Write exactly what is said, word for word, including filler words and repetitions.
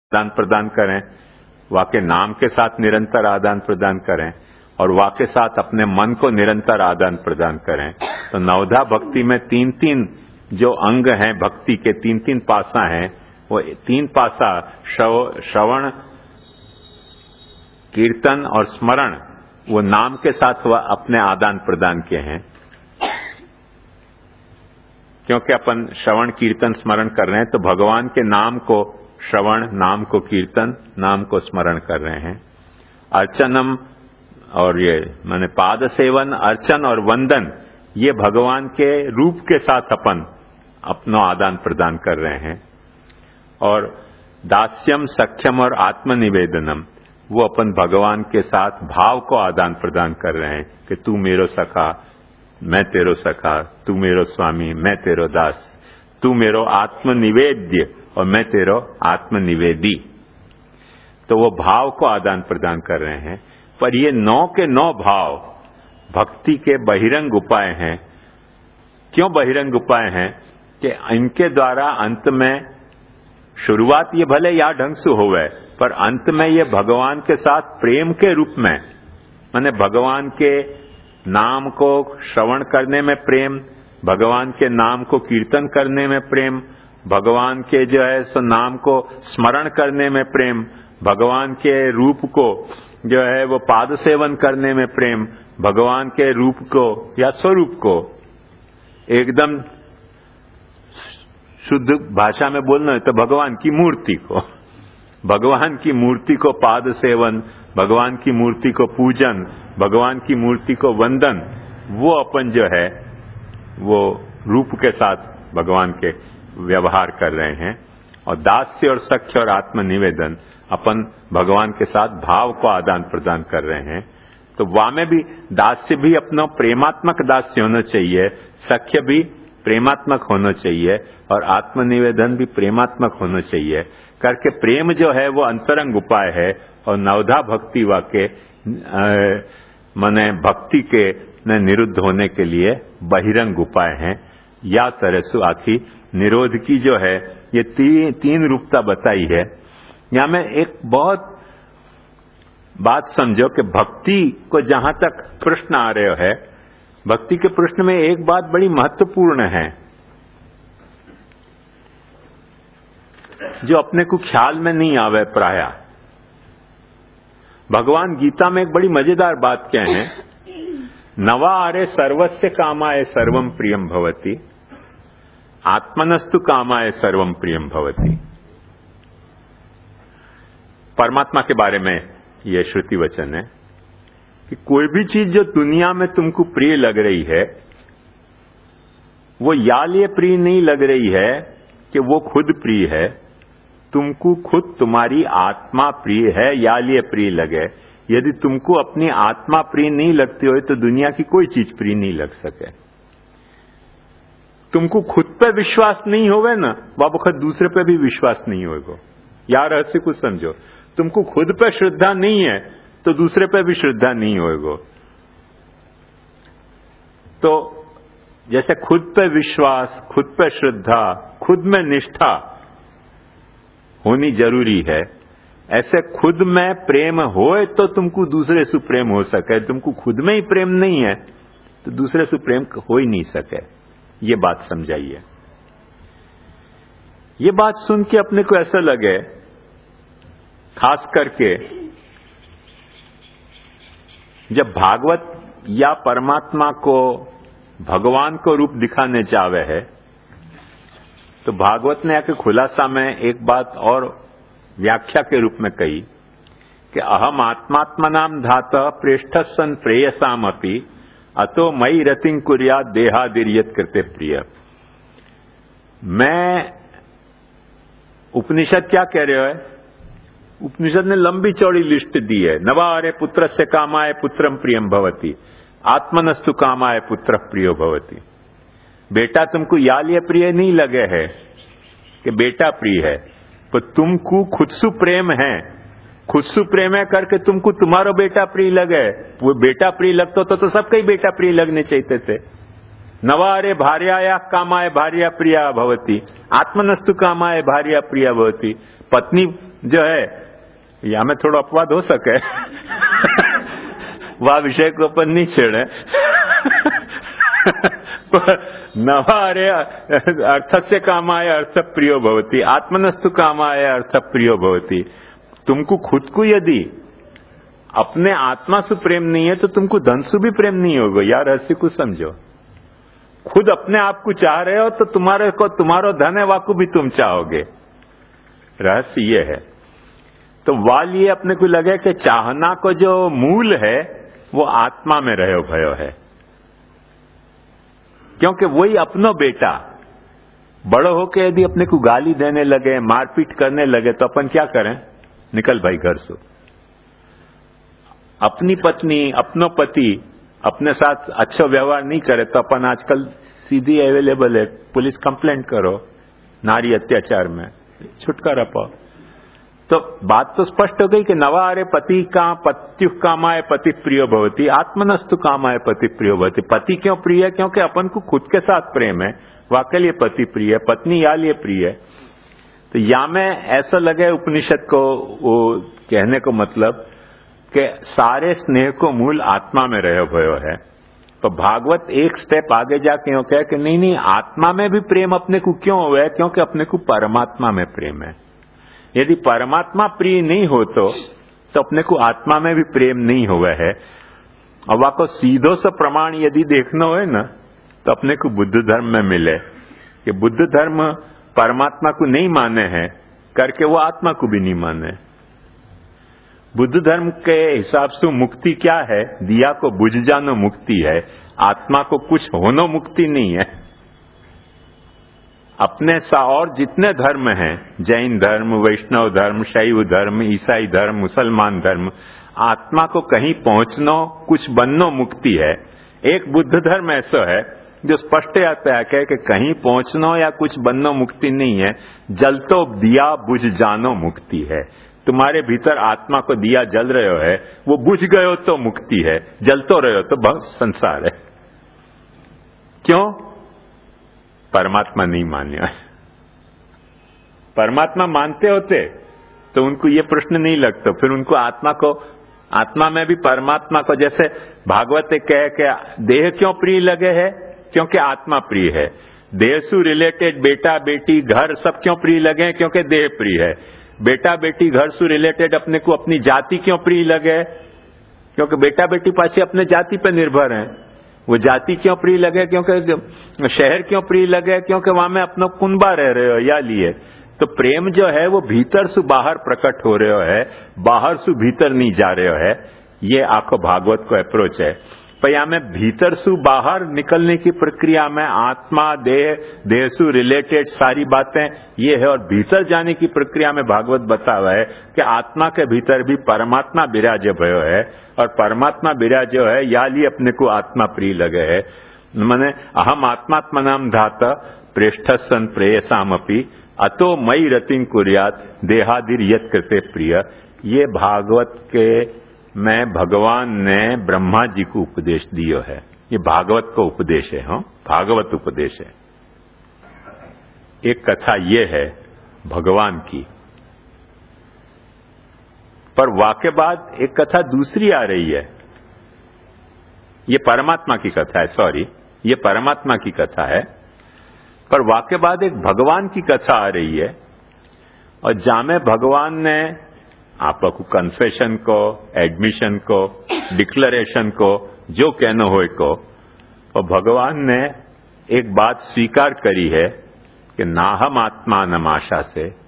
आदान प्रदान करें, वा के नाम के साथ निरंतर आदान प्रदान करें और वा के साथ अपने मन को निरंतर आदान प्रदान करें। तो नवधा भक्ति में तीन तीन जो अंग हैं, भक्ति के तीन तीन पासा हैं, वो तीन पासा श्रवण, कीर्तन और स्मरण, वो नाम के साथ वह अपने आदान प्रदान के हैं। क्योंकि अपन श्रवण कीर्तन स्मरण कर रहे हैं तो भगवान के नाम को श्रवण, नाम को कीर्तन, नाम को स्मरण कर रहे हैं। अर्चनम और ये माने पाद सेवन, अर्चन और वंदन, ये भगवान के रूप के साथ अपन अपना आदान प्रदान कर रहे हैं। और दास्यम, सख्यम और आत्मनिवेदनम, वो अपन भगवान के साथ भाव को आदान प्रदान कर रहे हैं कि तू मेरो सखा, मैं तेरो सखा, तू मेरो स्वामी, मैं तेरो दास, तू मेरो आत्मनिवेद्य और मैं तेरो आत्मनिवेदी। तो वो भाव को आदान प्रदान कर रहे हैं। पर ये नौ के नौ भाव भक्ति के बहिरंग उपाय हैं। क्यों बहिरंग उपाय हैं? कि इनके द्वारा अंत में, शुरुआत ये भले या ढंग से होवे, पर अंत में ये भगवान के साथ प्रेम के रूप में, माने भगवान के नाम को श्रवण करने में प्रेम, भगवान के नाम को कीर्तन करने में प्रेम, भगवान के जो है सो नाम को स्मरण करने में प्रेम, भगवान के रूप को जो है वो पाद सेवन करने में प्रेम, भगवान के रूप को या स्वरूप को एकदम शुद्ध भाषा में बोलना है तो भगवान की मूर्ति को, भगवान की मूर्ति को पाद सेवन, भगवान की मूर्ति को पूजन, भगवान की मूर्ति को वंदन, वो अपन जो है वो रूप के साथ भगवान के व्यवहार कर रहे हैं। और दास्य और सख्य और आत्मनिवेदन, अपन भगवान के साथ भाव को आदान प्रदान कर रहे हैं। तो वहां में भी दास्य भी अपना प्रेमात्मक दास्य होना चाहिए, सख्य भी प्रेमात्मक होना चाहिए और आत्मनिवेदन भी प्रेमात्मक होना चाहिए। करके प्रेम जो है वो अंतरंग उपाय है और नवधा भक्ति वाके माने भक्ति के निरुद्ध होने के लिए बहिरंग उपाय हैं। या तरह से आखी निरोध की जो है ये ती, तीन रूपता बताई है। यहां में एक बहुत बात समझो कि भक्ति को जहां तक प्रश्न आ रहे है, भक्ति के प्रश्न में एक बात बड़ी महत्वपूर्ण है जो अपने को ख्याल में नहीं आवे प्राय। भगवान गीता में एक बड़ी मजेदार बात क्या है, नवा आरे सर्वस्य कामाय सर्वम प्रियम भवति, आत्मनस्तु कामाय सर्वम प्रियम भवति। परमात्मा के बारे में यह श्रुति वचन है कि कोई भी चीज जो दुनिया में तुमको प्रिय लग रही है, वो या लिए प्रिय नहीं लग रही है कि वो खुद प्रिय है, तुमको खुद तुम्हारी आत्मा प्रिय है या लिए प्रिय लगे। यदि तुमको अपनी आत्मा प्रिय नहीं लगती हो तो दुनिया की कोई चीज प्रिय नहीं लग सके। तुमको खुद पे विश्वास नहीं होवे ना, वह वक्त दूसरे पे भी विश्वास नहीं होगा। यार रहस्य कुछ समझो, तुमको खुद पे श्रद्धा नहीं है तो दूसरे पे भी श्रद्धा नहीं होगा। तो जैसे खुद पे विश्वास, खुद पे श्रद्धा, खुद में निष्ठा होनी जरूरी है, ऐसे खुद में प्रेम होए तो तुमको दूसरे से प्रेम हो सके। तुमको खुद में ही प्रेम नहीं है तो दूसरे से प्रेम हो ही नहीं सके। ये बात समझाइए। ये बात सुन के अपने को ऐसा लगे, खास करके जब भागवत या परमात्मा को, भगवान को रूप दिखाने जावे है, तो भागवत ने आके खुलासा में एक बात और व्याख्या के रूप में कही कि अहम आत्मात्मनाम धातः पृष्ठ सन प्रेयसाम अपि अतो मई रतिं कुर्यात देहादिर्यत कृते प्रिय। मैं, उपनिषद क्या कह रहे हो? उपनिषद ने लंबी चौड़ी लिस्ट दी है। नवारे पुत्र से कामाय पुत्रम प्रियम भवति, आत्मनस्तु कामाय पुत्र प्रियो भवति। बेटा तुमको या लिए प्रिय नहीं लगे है कि बेटा प्रिय है, पर तुमको खुद सु प्रेम है, खुद सु प्रेम है करके तुमको तुम्हारा बेटा प्रिय लगे। वो बेटा प्रिय लगता तो, तो सबके ही बेटा प्रिय लगने चाहिए थे। नवारे भार्याया कामाय भार्या प्रिया भवति, आत्मनस्तु कामाय भार्या प्रिया भवति। पत्नी जो है या में थोड़ो अपवाद हो सके वह विषय को अपन नहीं छेड़े नवारे अर्थस्य कामाय अर्थ प्रियो भवति, आत्मनस्तु कामाय अर्थ प्रियो भवति। तुमको खुद को यदि अपने आत्मा से प्रेम नहीं है तो तुमको धन से भी प्रेम नहीं होगा। यार रहस्य को समझो, खुद अपने आप को चाह रहे हो तो तुम्हारे को तुम्हारा धन है वाकू भी तुम चाहोगे। रहस्य ये है। तो वाल ये अपने को लगे कि चाहना को जो मूल है वो आत्मा में रहो भयो है, क्योंकि वही अपनो बेटा बड़ो होके यदि अपने को गाली देने लगे, मारपीट करने लगे तो अपन क्या करें? निकल भाई घर से। अपनी पत्नी, अपनो पति अपने साथ अच्छा व्यवहार नहीं करे तो अपन आजकल सीधी अवेलेबल है, पुलिस कंप्लेंट करो नारी अत्याचार में, छुटकारा पाओ। तो बात तो स्पष्ट हो गई कि नवारे पति का पत्यु कामाय पति प्रियो भवति, आत्मनस्तु कामाय पति प्रियो भवति। पति क्यों प्रिय है? क्योंकि अपन को खुद के साथ प्रेम है, वाकई लिए पति प्रिय है, पत्नी या लिए प्रिय है। तो या में ऐसा लगे उपनिषद को वो कहने को मतलब कि सारे स्नेह को मूल आत्मा में रहो भयो है। तो भागवत एक स्टेप आगे जाके यूं कहे कि नहीं नहीं, आत्मा में भी प्रेम अपने को क्यों हुआ है? क्योंकि अपने को परमात्मा में प्रेम है। यदि परमात्मा प्रिय नहीं हो तो, तो अपने को आत्मा में भी प्रेम नहीं हुआ है। और वाको सीधो सा प्रमाण यदि देखना हो ना तो अपने को बुद्ध धर्म में मिले कि बुद्ध धर्म परमात्मा को नहीं माने हैं करके वो आत्मा को भी नहीं माने। बुद्ध धर्म के हिसाब से मुक्ति क्या है? दिया को बुझ जानो मुक्ति है, आत्मा को कुछ होनो मुक्ति नहीं है। अपने सा और जितने धर्म हैं, जैन धर्म, वैष्णव धर्म, शैव धर्म, ईसाई धर्म, मुसलमान धर्म, आत्मा को कहीं पहुंचनो कुछ बननो मुक्ति है। एक बुद्ध धर्म ऐसा है जो स्पष्ट आता है कि कहीं पहुंचनो या कुछ बननो मुक्ति नहीं है, जलतो दिया बुझ जानो मुक्ति है। तुम्हारे भीतर आत्मा को दिया जल रहे हो है, वो बुझ गयो तो मुक्ति है, जलतो रहे हो तो बहुत संसार है। क्यों? परमात्मा नहीं मान्या। परमात्मा मानते होते तो उनको ये प्रश्न नहीं लगता, फिर उनको आत्मा को, आत्मा में भी परमात्मा को, जैसे भागवत कहे कि देह क्यों प्रिय लगे है? क्योंकि आत्मा प्रिय है। देह से रिलेटेड बेटा बेटी घर सब क्यों प्रिय लगे? क्योंकि देह प्रिय है। बेटा बेटी घर से रिलेटेड अपने को अपनी जाति क्यों प्रिय लगे? क्योंकि बेटा बेटी पास अपने जाति पर निर्भर हैं। वो जाति क्यों प्रिय लगे? क्योंकि शहर क्यों प्रिय लगे? क्योंकि वहां में अपना कुनबा रह रहे हो या लिए। तो प्रेम जो है वो भीतर से बाहर प्रकट हो रहे हो है, बाहर से भीतर नहीं जा रहे हो है। ये आखो भागवत को अप्रोच है। पर यहाँ में भीतर से बाहर निकलने की प्रक्रिया में आत्मा, देह, देह से रिलेटेड सारी बातें ये है, और भीतर जाने की प्रक्रिया में भागवत बता हुआ है कि आत्मा के भीतर भी परमात्मा विराजे भयो है, और परमात्मा विराजे है या लिए अपने को आत्मा प्रिय लगे है। माने अहम आत्मात्मनाम धाता प्रेष्ठ सन प्रेयसामपि अतो मई रतिं कुर्यात देहादिर यत् कृते प्रिय। ये भागवत के में भगवान ने ब्रह्मा जी को उपदेश दियो है। ये भागवत को उपदेश है। हाँ, भागवत उपदेश है। एक कथा ये है भगवान की, पर वाके बाद एक कथा दूसरी आ रही है। ये परमात्मा की कथा है, सॉरी, ये परमात्मा की कथा है, पर वाके बाद एक भगवान की कथा आ रही है। और जामे भगवान ने आपको कन्फेशन को, एडमिशन को, डिक्लेरेशन को, जो कहना हो को, और भगवान ने एक बात स्वीकार करी है कि नाहम आत्मा नम आशा से